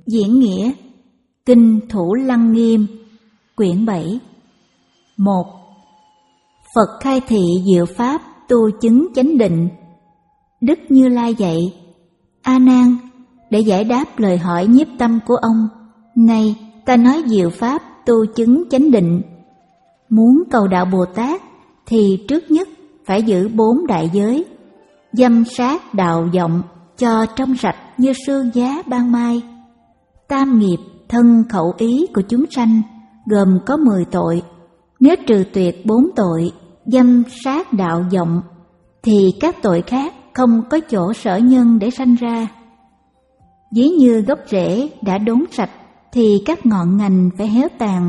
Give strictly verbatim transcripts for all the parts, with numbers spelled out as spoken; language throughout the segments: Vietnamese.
Diễn nghĩa Kinh Thủ Lăng Nghiêm, quyển bảy. một. Phật khai thị diệu pháp tu chứng chánh định. Đức Như Lai dạy: A Nan, để giải đáp lời hỏi nhiếp tâm của ông, nay ta nói diệu pháp tu chứng chánh định. Muốn cầu đạo Bồ Tát thì trước nhất phải giữ bốn đại giới: dâm sát đạo vọng cho trong sạch như sương giá ban mai. Tam nghiệp thân khẩu ý của chúng sanh gồm có mười tội. Nếu trừ tuyệt bốn tội dâm sát đạo vọng thì các tội khác không có chỗ sở nhân để sanh ra. Ví như gốc rễ đã đốn sạch thì các ngọn ngành phải héo tàn.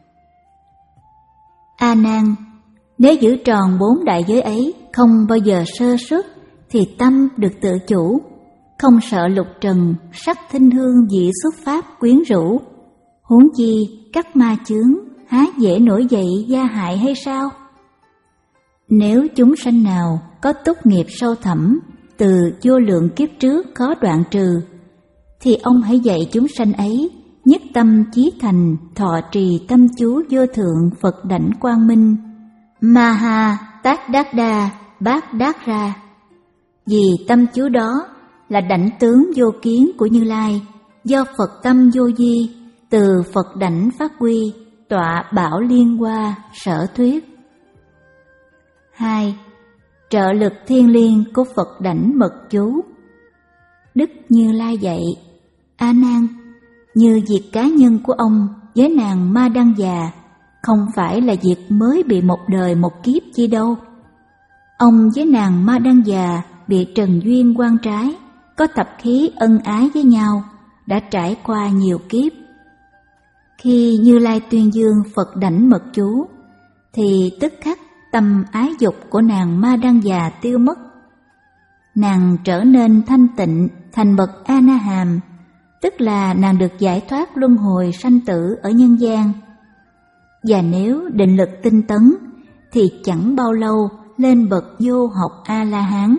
A Nan, nếu giữ tròn bốn đại giới ấy, không bao giờ sơ suất, thì tâm được tự chủ, không sợ lục trần, sắc thinh hương dị xuất pháp quyến rũ. Huống chi các ma chướng há dễ nổi dậy gia hại hay sao? Nếu chúng sanh nào có túc nghiệp sâu thẳm từ vô lượng kiếp trước khó đoạn trừ, thì ông hãy dạy chúng sanh ấy nhất tâm chí thành thọ trì tâm chú vô thượng Phật đảnh quang minh Maha Tát Đát Đa Bát Đát Ra. Vì tâm chú đó là đảnh tướng vô kiến của Như Lai, do Phật tâm vô di, từ Phật đảnh phát quy, tọa bảo liên hoa sở thuyết. hai. Trợ lực thiên liêng của Phật đảnh mật chú. Đức Như Lai dạy: A Nan, như việc cá nhân của ông với nàng Ma Đăng Già không phải là việc mới bị một đời một kiếp chi đâu. Ông với nàng Ma Đăng Già bị trần duyên quan trái, có tập khí ân ái với nhau, đã trải qua nhiều kiếp. Khi Như Lai tuyên dương Phật đảnh mật chú, thì tức khắc tâm ái dục của nàng Ma Đăng Già tiêu mất. Nàng trở nên thanh tịnh thành bậc A Na Hàm, tức là nàng được giải thoát luân hồi sanh tử ở nhân gian. Và nếu định lực tinh tấn, thì chẳng bao lâu lên bậc vô học A La Hán.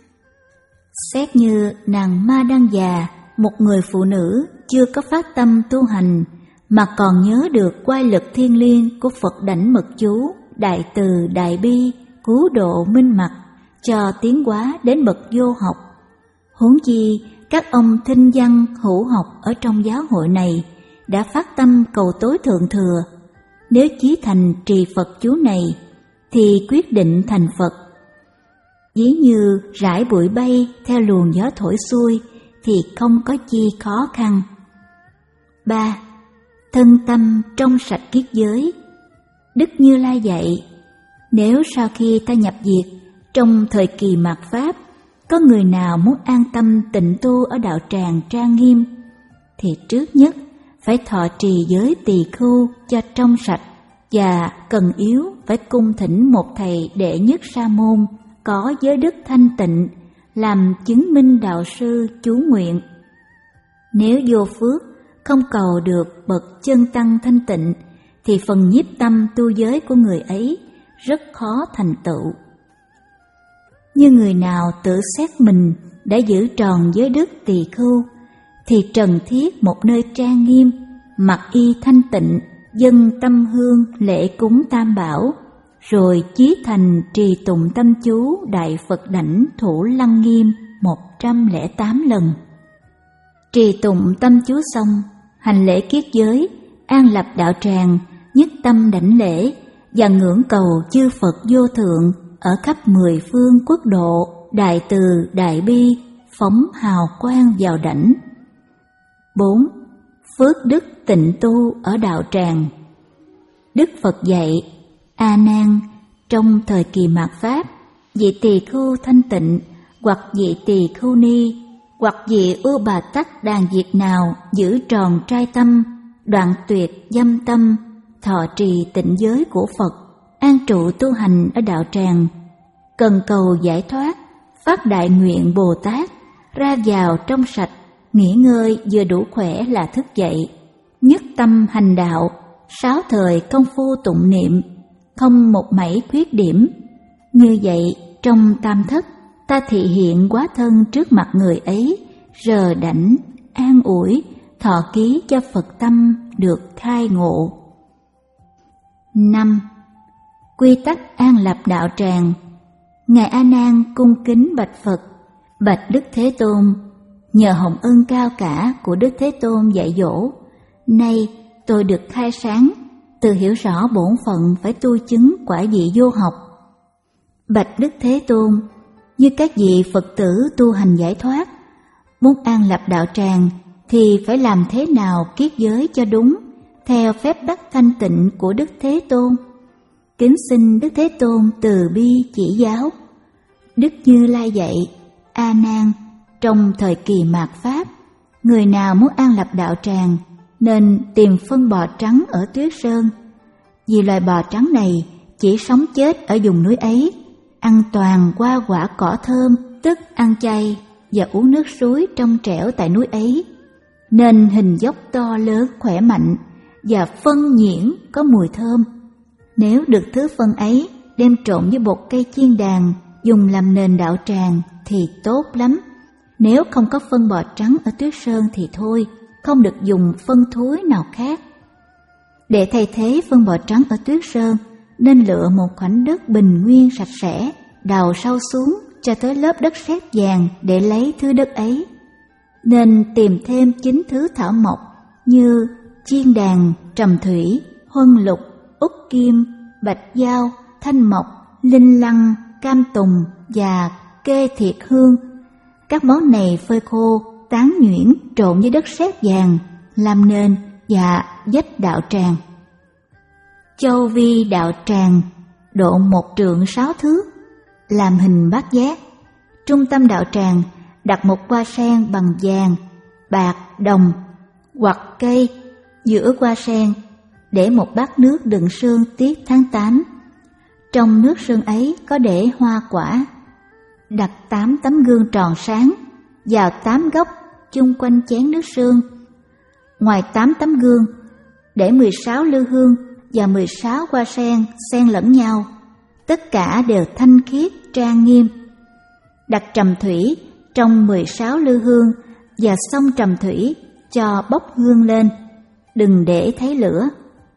Xét như nàng Ma Đăng Già, một người phụ nữ chưa có phát tâm tu hành, mà còn nhớ được quay lực thiêng liêng của Phật đảnh mật chú, đại từ đại bi, cứu độ minh mật, cho tiến hóa đến bậc vô học. Huống chi các ông thinh văn hữu học ở trong giáo hội này đã phát tâm cầu tối thượng thừa, nếu chí thành trì Phật chú này thì quyết định thành Phật. Ví như rải bụi bay theo luồng gió thổi xuôi thì không có chi khó khăn. ba. Thân tâm trong sạch kiết giới. Đức Như Lai dạy: nếu sau khi ta nhập diệt, trong thời kỳ mạt Pháp, có người nào muốn an tâm tịnh tu ở đạo tràng trang nghiêm, thì trước nhất phải thọ trì giới tỳ khưu cho trong sạch, và cần yếu phải cung thỉnh một thầy đệ nhất sa môn có giới đức thanh tịnh làm chứng minh đạo sư chú nguyện. Nếu vô phước không cầu được bậc chân tăng thanh tịnh, thì phần nhiếp tâm tu giới của người ấy rất khó thành tựu. Như người nào tự xét mình đã giữ tròn giới đức tỳ khưu, thì trần thiết một nơi trang nghiêm, mặc y thanh tịnh, dâng tâm hương lễ cúng tam bảo, rồi chí thành trì tụng tâm chú đại Phật đảnh Thủ Lăng Nghiêm một trăm lẻ tám lần. Trì tụng tâm chú xong, hành lễ kiết giới, an lập đạo tràng, nhất tâm đảnh lễ và ngưỡng cầu chư Phật vô thượng ở khắp mười phương quốc độ, đại từ đại bi, phóng hào quang vào đảnh. bốn. Phước đức tịnh tu ở đạo tràng. Đức Phật dạy: A Nan, trong thời kỳ mạt Pháp, vị tỳ khưu thanh tịnh, hoặc vị tỳ khưu ni, hoặc vị ưu bà tắc đàn diệt nào giữ tròn trai tâm, đoạn tuyệt dâm tâm, thọ trì tịnh giới của Phật, an trụ tu hành ở đạo tràng, cần cầu giải thoát, phát đại nguyện Bồ Tát, ra vào trong sạch, nghỉ ngơi vừa đủ khỏe là thức dậy, nhất tâm hành đạo, sáu thời công phu tụng niệm, không một mảy khuyết điểm. Như vậy, trong tam thất, ta thị hiện hóa thân trước mặt người ấy, rờ đảnh, an ủi, thọ ký cho Phật tâm được khai ngộ. năm. Quy tắc an lập đạo tràng. Ngài A Nan cung kính bạch Phật: Bạch Đức Thế Tôn, nhờ hồng ân cao cả của Đức Thế Tôn dạy dỗ, nay tôi được khai sáng, tự hiểu rõ bổn phận phải tu chứng quả vị vô học. Bạch Đức Thế Tôn, như các vị Phật tử tu hành giải thoát, muốn an lập đạo tràng thì phải làm thế nào kiết giới cho đúng, theo phép tắc thanh tịnh của Đức Thế Tôn? Kính xin Đức Thế Tôn từ bi chỉ giáo. Đức Như Lai dạy: A Nan, trong thời kỳ mạt Pháp, người nào muốn an lập đạo tràng nên tìm phân bò trắng ở Tuyết Sơn. Vì loài bò trắng này chỉ sống chết ở vùng núi ấy, ăn toàn hoa quả cỏ thơm, tức ăn chay, và uống nước suối trong trẻo tại núi ấy, nên hình dốc to lớn khỏe mạnh và phân nhuyễn có mùi thơm. Nếu được thứ phân ấy đem trộn với bột cây chiên đàn dùng làm nền đạo tràng thì tốt lắm. Nếu không có phân bò trắng ở Tuyết Sơn thì thôi, không được dùng phân thối nào khác. Để thay thế phân bò trắng ở Tuyết Sơn, nên lựa một khoảnh đất bình nguyên sạch sẽ, đào sâu xuống cho tới lớp đất sét vàng để lấy thứ đất ấy. Nên tìm thêm chín thứ thảo mộc như chiên đàn, trầm thủy, huân lục, úc kim, bạch dao, thanh mộc, linh lăng, cam tùng và kê thiệt hương. Các món này phơi khô, tán nhuyễn trộn với đất sét vàng làm nền và vách đạo tràng. Châu vi đạo tràng độ một trượng sáu thước, làm hình bát giác. Trung tâm đạo tràng đặt một hoa sen bằng vàng, bạc, đồng hoặc cây. Giữa hoa sen để một bát nước đựng sương tiết tháng tám. Trong nước sương ấy có để hoa quả. Đặt tám tấm gương tròn sáng vào tám góc chung quanh chén nước sương. Ngoài tám tấm gương để mười sáu lư hương và mười sáu hoa sen xen lẫn nhau, tất cả đều thanh khiết trang nghiêm. Đặt trầm thủy trong mười sáu lư hương và xông trầm thủy cho bốc hương lên, đừng để thấy lửa.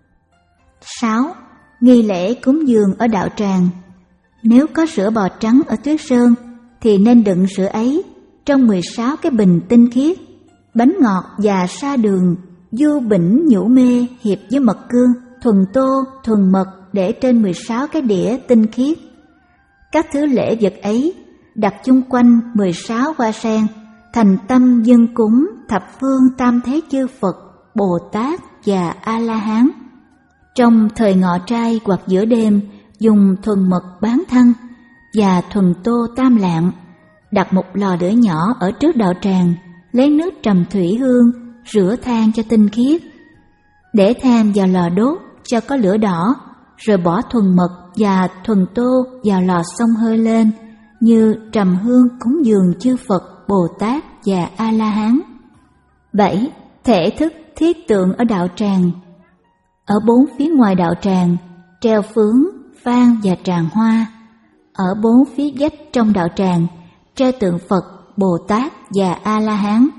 sáu. Nghi lễ cúng dường ở đạo tràng. Nếu có sữa bò trắng ở Tuyết Sơn thì nên đựng sữa ấy trong mười sáu cái bình tinh khiết. Bánh ngọt và sa đường, du bỉnh nhũ mê hiệp với mật cương, thuần tô, thuần mật để trên mười sáu cái đĩa tinh khiết. Các thứ lễ vật ấy đặt chung quanh mười sáu hoa sen, thành tâm dâng cúng thập phương tam thế chư Phật, Bồ Tát và A-la-hán. Trong thời ngọ trai hoặc giữa đêm, dùng thuần mật bán thân và thuần tô tam lạng. Đặt một lò lửa nhỏ ở trước đạo tràng, lấy nước trầm thủy hương rửa than cho tinh khiết, để than vào lò đốt cho có lửa đỏ, rồi bỏ thuần mật và thuần tô vào lò xông hơi lên, như trầm hương cúng dường chư Phật, Bồ Tát và A-la-hán. bảy. Thể thức thiết tượng ở đạo tràng. Ở bốn phía ngoài đạo tràng treo phướng, phan và tràng hoa. Ở bốn phía vách trong đạo tràng treo tượng Phật, Bồ Tát và A-la-hán.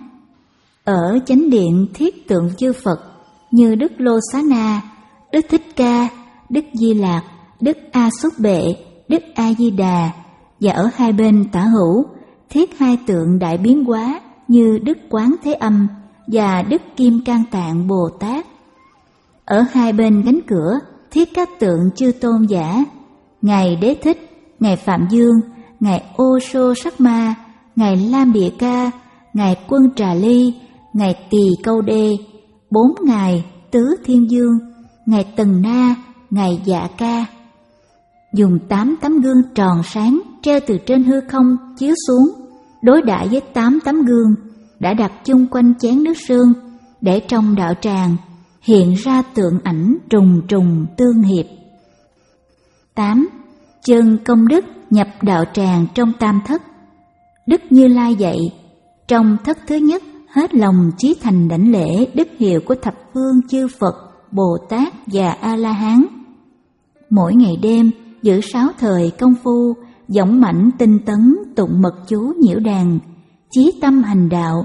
Ở chánh điện thiết tượng chư Phật như Đức Lô Xá Na, Đức Thích Ca, Đức Di Lạc, Đức A Xúc Bệ, Đức A Di Đà, và ở hai bên tả hữu thiết hai tượng đại biến hóa như Đức Quán Thế Âm và Đức Kim Cang Tạng Bồ Tát. Ở hai bên cánh cửa thiết các tượng chư tôn giả: Ngài Đế Thích, Ngài Phạm Dương, Ngài Ô Sô Sắc Ma, Ngài Lam Địa Ca, Ngài Quân Trà Ly, Ngài Tỳ Câu Đê, bốn Ngài Tứ Thiên Dương, Ngài Tần Na, Ngài Dạ Ca. Dùng tám tấm gương tròn sáng treo từ trên hư không chiếu xuống, đối đãi với tám tấm gương đã đặt chung quanh chén nước sương, để trong đạo tràng hiện ra tượng ảnh trùng trùng tương hiệp. tám. Chân công đức nhập đạo tràng trong tam thất. Đức Như Lai dạy: trong thất thứ nhất, hết lòng chí thành đảnh lễ đức hiệu của thập phương chư Phật, Bồ Tát và A-la-hán. Mỗi ngày đêm giữ sáu thời công phu, dõng mãnh tinh tấn tụng mật chú nhiễu đàn, chí tâm hành đạo,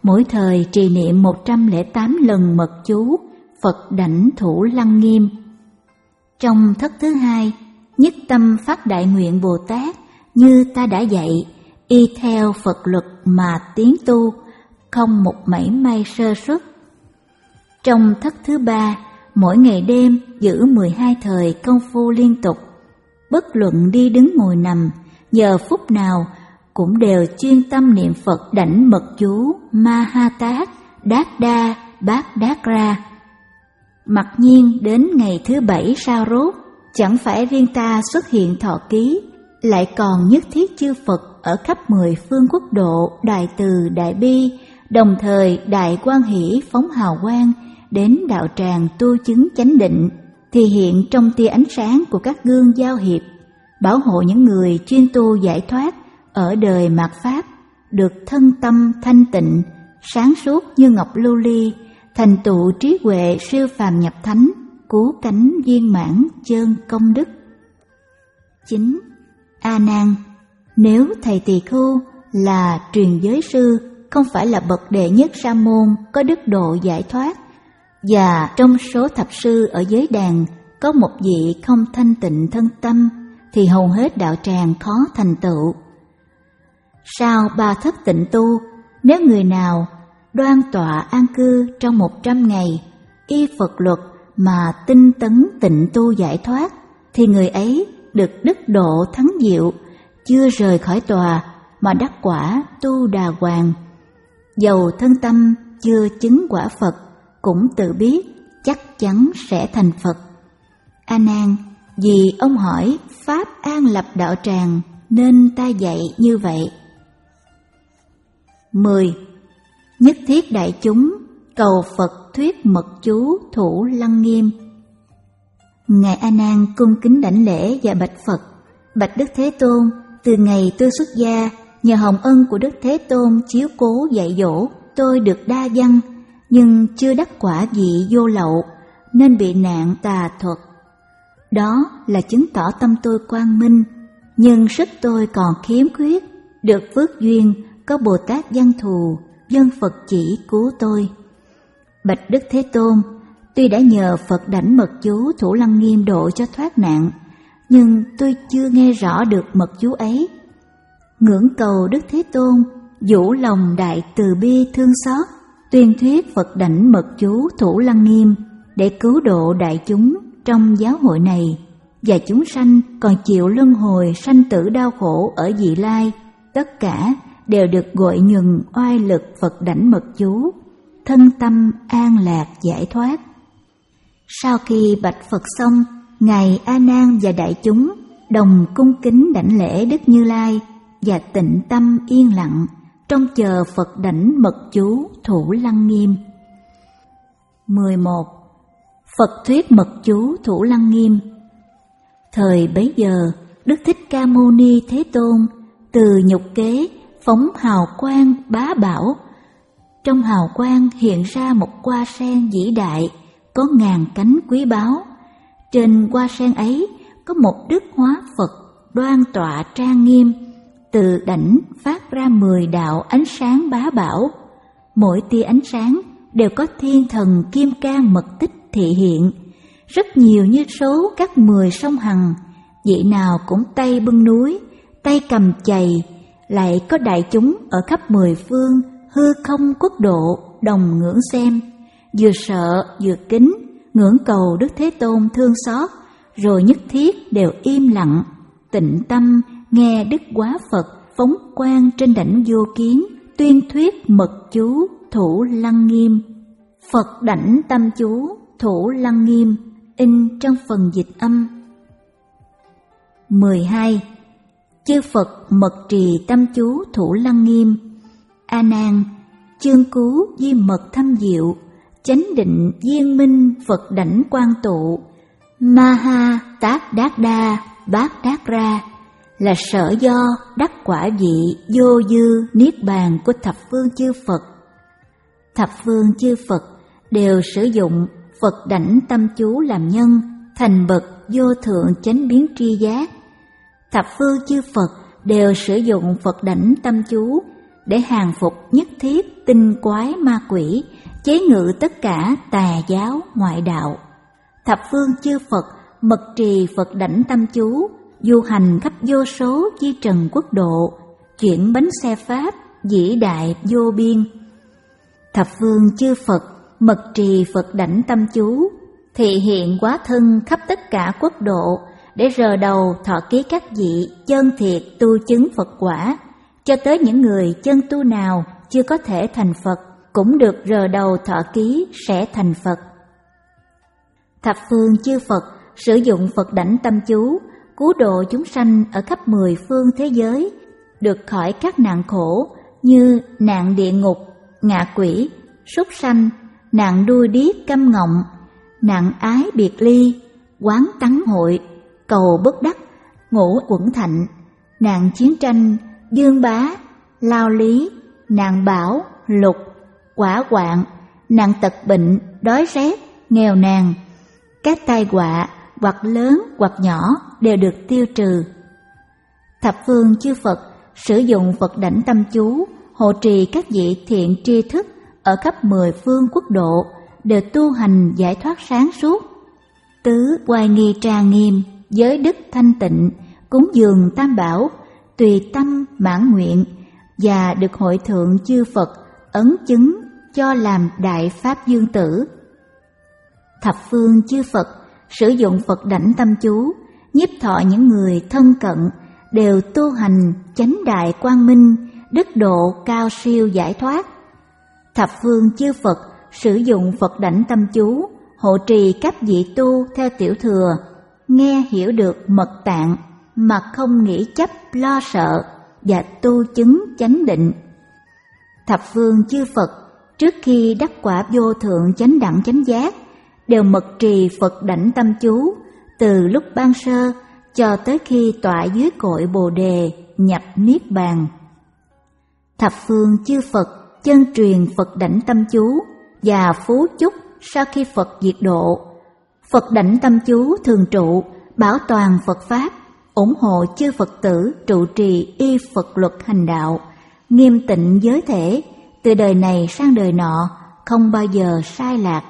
mỗi thời trì niệm một trăm lẻ tám lần mật chú Phật Đảnh Thủ Lăng Nghiêm. Trong thất thứ hai, nhất tâm phát đại nguyện Bồ Tát như ta đã dạy, y theo Phật luật mà tiến tu, không một mảy may sơ suất. Trong thất thứ ba, mỗi ngày đêm giữ mười hai thời công phu liên tục, bất luận đi đứng ngồi nằm, giờ phút nào cũng đều chuyên tâm niệm Phật Đảnh mật chú Ma Ha Tát Đát Đa Bát Đát Ra. Mặc nhiên đến ngày thứ bảy sao rốt, chẳng phải riêng ta xuất hiện thọ ký, lại còn nhất thiết chư Phật ở khắp mười phương quốc độ đại từ đại bi, đồng thời đại quan hỷ phóng hào quang đến đạo tràng tu chứng chánh định, thì hiện trong tia ánh sáng của các gương giao hiệp, bảo hộ những người chuyên tu giải thoát ở đời mạt pháp được thân tâm thanh tịnh, sáng suốt như ngọc lưu ly, thành tựu trí huệ siêu phàm nhập thánh, cứu cánh viên mãn chơn công đức. Chín. A Nan, nếu thầy Tỳ Khưu là truyền giới sư, không phải là bậc đệ nhất sa môn có đức độ giải thoát, và trong số thập sư ở giới đàn có một vị không thanh tịnh thân tâm, thì hầu hết đạo tràng khó thành tựu. Sau ba thất tịnh tu, nếu người nào đoan tọa an cư trong một trăm ngày, y Phật luật mà tinh tấn tịnh tu giải thoát, thì người ấy được đức độ thắng diệu, chưa rời khỏi tòa mà đắc quả tu đà hoàng. Dầu thân tâm chưa chứng quả Phật, cũng tự biết chắc chắn sẽ thành Phật. A Nan, vì ông hỏi pháp an lập đạo tràng nên ta dạy như vậy. Mười. Nhất thiết đại chúng cầu Phật thuyết mật chú Thủ Lăng Nghiêm. Ngài A Nan cung kính đảnh lễ và bạch Phật: Bạch Đức Thế Tôn, từ ngày tôi xuất gia, nhờ hồng ân của Đức Thế Tôn chiếu cố dạy dỗ, tôi được đa văn, nhưng chưa đắc quả vị vô lậu, nên bị nạn tà thuật. Đó là chứng tỏ tâm tôi quang minh, nhưng sức tôi còn khiếm khuyết, được phước duyên có Bồ Tát văn thù, dân Phật chỉ cứu tôi. Bạch Đức Thế Tôn, tuy đã nhờ Phật Đảnh mật chú Thủ Lăng Nghiêm độ cho thoát nạn, nhưng tôi chưa nghe rõ được mật chú ấy. Ngưỡng cầu Đức Thế Tôn vũ lòng đại từ bi thương xót, tuyên thuyết Phật Đảnh mật chú Thủ Lăng Nghiêm để cứu độ đại chúng trong giáo hội này, và chúng sanh còn chịu luân hồi sanh tử đau khổ ở vị lai, tất cả đều được gội nhuần oai lực Phật Đảnh mật chú, thân tâm an lạc giải thoát. Sau khi bạch Phật xong, Ngài A Nan và đại chúng đồng cung kính đảnh lễ Đức Như Lai và tịnh tâm yên lặng trong chờ Phật Đảnh mật chú Thủ Lăng Nghiêm. Mười một. Phật thuyết mật chú Thủ Lăng Nghiêm. Thời bấy giờ, Đức Thích Ca Mâu Ni Thế Tôn từ nhục kế phóng hào quang bá bảo. Trong hào quang hiện ra một hoa sen vĩ đại, có ngàn cánh quý báu. Trên hoa sen ấy có một Đức Hóa Phật đoan tọa trang nghiêm, từ đảnh phát ra mười đạo ánh sáng bá bảo. Mỗi tia ánh sáng đều có thiên thần kim cang mật tích thị hiện, rất nhiều như số các mười sông Hằng, vị nào cũng tay bưng núi, tay cầm chày, lại có đại chúng ở khắp mười phương hư không quốc độ đồng ngưỡng xem, vừa sợ vừa kính, ngưỡng cầu Đức Thế Tôn thương xót, rồi nhất thiết đều im lặng, tịnh tâm nghe Đức Hóa Phật phóng quang trên đảnh vô kiến, tuyên thuyết mật chú Thủ Lăng Nghiêm. Phật Đảnh tâm chú Thủ Lăng Nghiêm in trong phần dịch âm. Mười hai. Chư Phật mật trì tâm chú Thủ Lăng Nghiêm. A Nan, chương cứu di mật thâm diệu, chánh định viên minh Phật Đảnh quang tụ, Ma Ha Tát Đát Đa Bát Đát Ra, là sở do đắc quả vị vô dư niết bàn của thập phương chư Phật. Thập phương chư Phật đều sử dụng Phật Đảnh tâm chú làm nhân, thành bậc vô thượng chánh biến tri giác. Thập phương chư Phật đều sử dụng Phật Đảnh tâm chú để hàng phục nhất thiết tinh quái ma quỷ, chế ngự tất cả tà giáo ngoại đạo. Thập phương chư Phật mật trì Phật đảnh tâm chú, du hành khắp vô số chi trần quốc độ, chuyển bánh xe Pháp vĩ đại vô biên. Thập phương chư Phật mật trì Phật đảnh tâm chú, thị hiện hóa thân khắp tất cả quốc độ, để rờ đầu thọ ký các vị chân thiệt tu chứng Phật quả, cho tới những người chân tu nào chưa có thể thành Phật cũng được rờ đầu thọ ký sẽ thành Phật. Thập phương chư Phật sử dụng Phật đảnh tâm chú, cứu độ chúng sanh ở khắp mười phương thế giới, được khỏi các nạn khổ như nạn địa ngục, ngạ quỷ, súc sanh, nạn đuôi điếc câm ngọng, nạn ái biệt ly, quán tắng hội, cầu bất đắc, ngũ quẩn thạnh, nạn chiến tranh, dương bá, lao lý, nạn bão, lục, quả hoạn, nạn tật bệnh, đói rét, nghèo nàn. Các tai họa hoặc lớn hoặc nhỏ đều được tiêu trừ. Thập phương chư Phật sử dụng Phật đảnh tâm chú, hộ trì các vị thiện tri thức ở khắp mười phương quốc độ, đều tu hành giải thoát sáng suốt. Tứ oai nghi trang nghiêm, giới đức thanh tịnh, cúng dường tam bảo, tùy tâm mãn nguyện, và được hội thượng chư Phật ấn chứng cho làm đại pháp dương tử. Thập phương chư Phật sử dụng Phật đảnh tâm chú, nhiếp thọ những người thân cận, đều tu hành chánh đại quang minh, đức độ cao siêu giải thoát. Thập phương chư Phật sử dụng Phật đảnh tâm chú, hộ trì các vị tu theo tiểu thừa, nghe hiểu được mật tạng mà không nghĩ chấp lo sợ, và tu chứng chánh định. Thập phương chư Phật trước khi đắc quả vô thượng chánh đẳng chánh giác, đều mật trì Phật đảnh tâm chú từ lúc ban sơ cho tới khi tọa dưới cội Bồ đề nhập niết bàn. Thập phương chư Phật chân truyền Phật đảnh tâm chú và phú chúc sau khi Phật diệt độ. Phật đảnh tâm chú thường trụ, bảo toàn Phật pháp, ủng hộ chư Phật tử trụ trì y Phật luật hành đạo, nghiêm tịnh giới thể, từ đời này sang đời nọ không bao giờ sai lạc.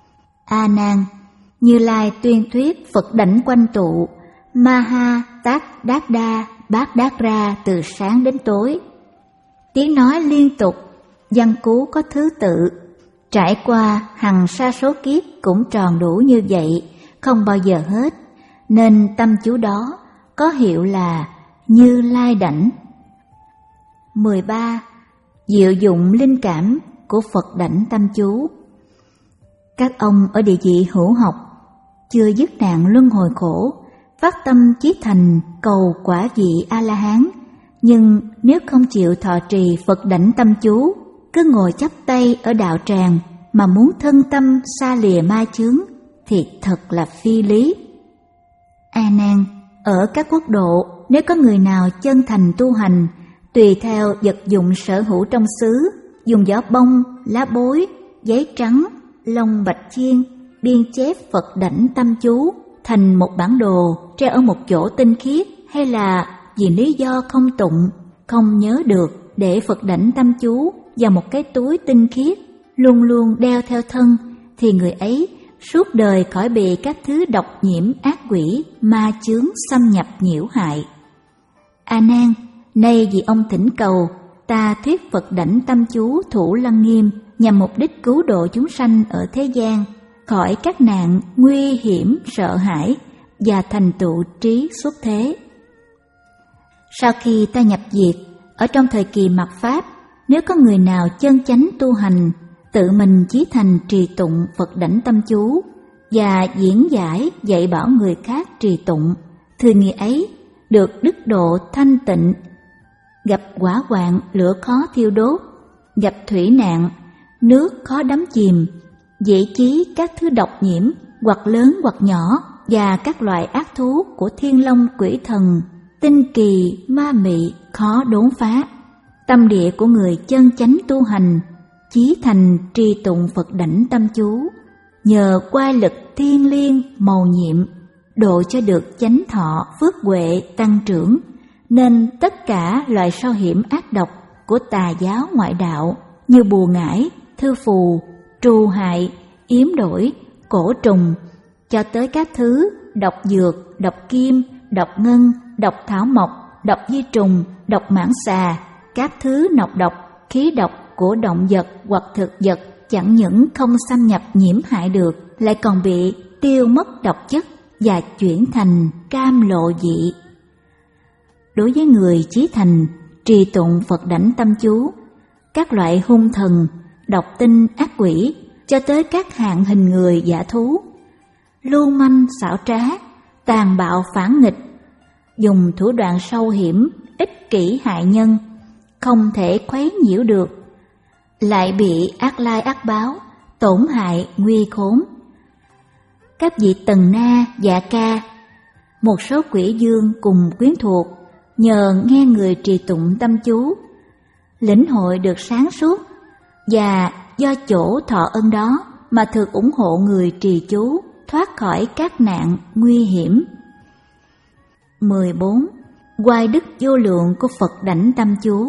A Nan, Như Lai tuyên thuyết Phật đảnh quanh tụ, Ma Ha Tát Đát Đa Bát Đát Ra từ sáng đến tối. Tiếng nói liên tục, văn cú có thứ tự, trải qua hằng sa số kiếp cũng tròn đủ như vậy, không bao giờ hết, nên tâm chú đó có hiệu là Như Lai đảnh. mười ba. Diệu dụng linh cảm của Phật đảnh tâm chú. Các ông ở địa vị hữu học, chưa dứt nạn luân hồi khổ, phát tâm chí thành cầu quả vị A-la-hán, nhưng nếu không chịu thọ trì Phật đảnh tâm chú, cứ ngồi chắp tay ở đạo tràng mà muốn thân tâm xa lìa ma chướng, thì thật là phi lý. A Nan, ở các quốc độ, nếu có người nào chân thành tu hành, tùy theo vật dụng sở hữu trong xứ, dùng vỏ bông, lá bối, giấy trắng, lông bạch chiên, biên chép Phật đảnh tâm chú thành một bản đồ treo ở một chỗ tinh khiết, hay là vì lý do không tụng, không nhớ được, để Phật đảnh tâm chú vào một cái túi tinh khiết, luôn luôn đeo theo thân, thì người ấy suốt đời khỏi bị các thứ độc nhiễm ác quỷ, ma chướng xâm nhập nhiễu hại. A Nan, nay vì ông thỉnh cầu, ta thuyết Phật đảnh tâm chú thủ lăng nghiêm, nhằm mục đích cứu độ chúng sanh ở thế gian khỏi các nạn nguy hiểm sợ hãi và thành tựu trí xuất thế. Sau khi ta nhập diệt, ở trong thời kỳ mạt Pháp, nếu có người nào chân chánh tu hành, tự mình chí thành trì tụng Phật đảnh tâm chú và diễn giải dạy bảo người khác trì tụng, thì người ấy được đức độ thanh tịnh, gặp hỏa hoạn lửa khó thiêu đốt, gặp thủy nạn nước khó đắm chìm, dễ chí các thứ độc nhiễm hoặc lớn hoặc nhỏ, và các loại ác thú của thiên long quỷ thần, tinh kỳ ma mị khó đốn phá. Tâm địa của người chân chánh tu hành, chí thành trì tụng Phật đảnh tâm chú, nhờ quay lực thiên liêng mầu nhiệm, độ cho được chánh thọ phước huệ tăng trưởng, nên tất cả loại sao hiểm ác độc của tà giáo ngoại đạo như bùa ngải, thư phù, trù hại, yếm đổi, cổ trùng, cho tới các thứ độc dược, độc kim, độc ngân, độc thảo mộc, độc di trùng, độc mãng xà, các thứ nọc độc, khí độc của động vật hoặc thực vật chẳng những không xâm nhập nhiễm hại được, lại còn bị tiêu mất độc chất và chuyển thành cam lộ dị. Đối với người chí thành, trì tụng Phật đảnh tâm chú, các loại hung thần, độc tinh, ác quỷ, cho tới các hạng hình người giả thú, lưu manh xảo trá, tàn bạo phản nghịch, dùng thủ đoạn sâu hiểm, ích kỷ hại nhân, không thể khuấy nhiễu được, lại bị ác lai ác báo, tổn hại nguy khốn. Các vị tần na, dạ ca, một số quỷ dương cùng quyến thuộc, nhờ nghe người trì tụng tâm chú, lĩnh hội được sáng suốt, và do chỗ thọ ân đó mà thường ủng hộ người trì chú thoát khỏi các nạn nguy hiểm. mười bốn. Oai đức vô lượng của Phật đảnh tâm chú.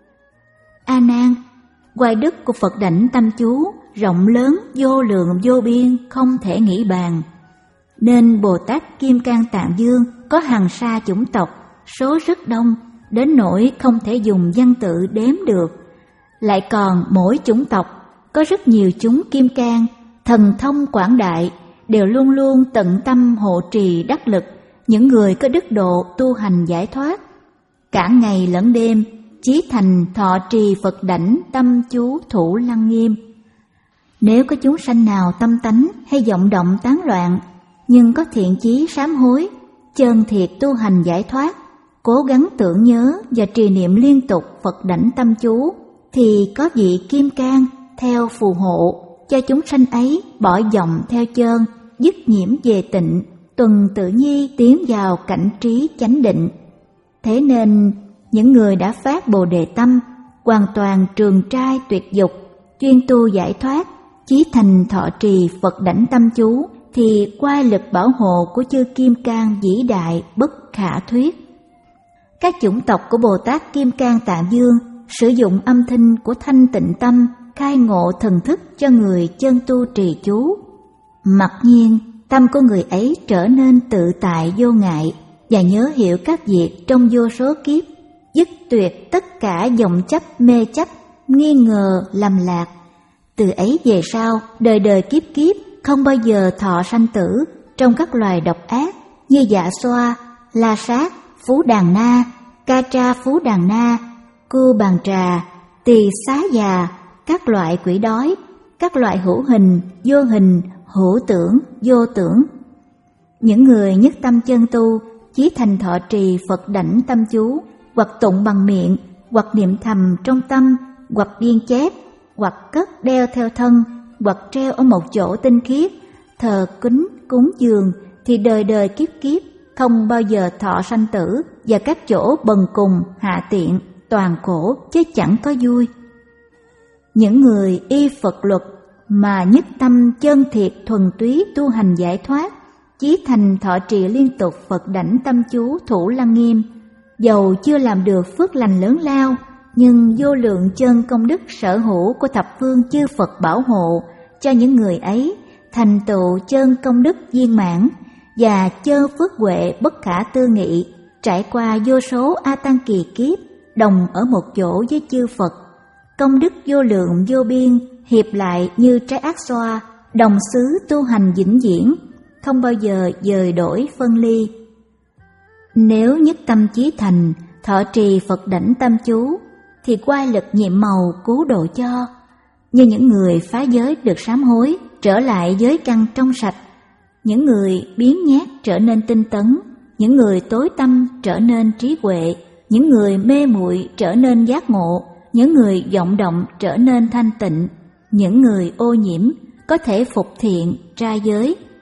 A Nan, oai đức của Phật đảnh tâm chú rộng lớn, vô lượng vô biên, không thể nghĩ bàn. Nên Bồ Tát Kim Cang Tạng Dương có hằng sa chủng tộc, số rất đông, đến nỗi không thể dùng văn tự đếm được. Lại còn mỗi chủng tộc có rất nhiều chúng kim cang, thần thông quảng đại, đều luôn luôn tận tâm hộ trì đắc lực, những người có đức độ tu hành giải thoát. Cả ngày lẫn đêm, chí thành thọ trì Phật đảnh tâm chú thủ lăng nghiêm. Nếu có chúng sanh nào tâm tánh hay vọng động tán loạn, nhưng có thiện chí sám hối, chân thiệt tu hành giải thoát, cố gắng tưởng nhớ và trì niệm liên tục Phật đảnh tâm chú, thì có vị kim cang theo phù hộ cho chúng sanh ấy bỏ vọng theo chơn, dứt nhiễm về tịnh, tuần tự nhi tiến vào cảnh trí chánh định. Thế nên những người đã phát Bồ Đề tâm, hoàn toàn trường trai tuyệt dục, chuyên tu giải thoát, chí thành thọ trì Phật đảnh tâm chú, thì oai lực bảo hộ của chư kim cang vĩ đại bất khả thuyết. Các chủng tộc của Bồ Tát Kim Cang Tạng Dương sử dụng âm thanh của thanh tịnh tâm khai ngộ thần thức cho người chân tu trì chú. Mặc nhiên, tâm của người ấy trở nên tự tại vô ngại và nhớ hiểu các việc trong vô số kiếp, dứt tuyệt tất cả vọng chấp mê chấp, nghi ngờ lầm lạc. Từ ấy về sau, đời đời kiếp kiếp không bao giờ thọ sanh tử trong các loài độc ác như dạ xoa, la sát, phú đàn na, ca tra phú đàn na, cưu bàn trà, tỳ xá già, các loại quỷ đói, các loại hữu hình, vô hình, hữu tưởng, vô tưởng. Những người nhất tâm chân tu, chí thành thọ trì Phật đảnh tâm chú, hoặc tụng bằng miệng, hoặc niệm thầm trong tâm, hoặc ghi chép, hoặc cất đeo theo thân, hoặc treo ở một chỗ tinh khiết, thờ kính cúng dường, thì đời đời kiếp kiếp không bao giờ thọ sanh tử và các chỗ bần cùng hạ tiện, toàn khổ chứ chẳng có vui. Những người y Phật luật mà nhất tâm chân thiệt thuần túy tu hành giải thoát, chí thành thọ trì liên tục Phật đảnh tâm chú thủ lăng nghiêm, dầu chưa làm được phước lành lớn lao, nhưng vô lượng chân công đức sở hữu của thập phương chư Phật bảo hộ cho những người ấy thành tựu chân công đức viên mãn và chơ phước huệ bất khả tư nghị, trải qua vô số a tăng kỳ kiếp, đồng ở một chỗ với chư Phật. Công đức vô lượng vô biên, hiệp lại như trái ác xoa, đồng xứ tu hành vĩnh viễn, không bao giờ dời đổi phân ly. Nếu nhất tâm chí thành, thọ trì Phật đảnh tâm chú, thì oai lực nhiệm màu cứu độ cho, như những người phá giới được sám hối, trở lại giới căn trong sạch, những người biến nhát trở nên tinh tấn, những người tối tâm trở nên trí huệ, những người mê muội trở nên giác ngộ, những người vọng động trở nên thanh tịnh, những người ô nhiễm có thể phục thiện, ra giới,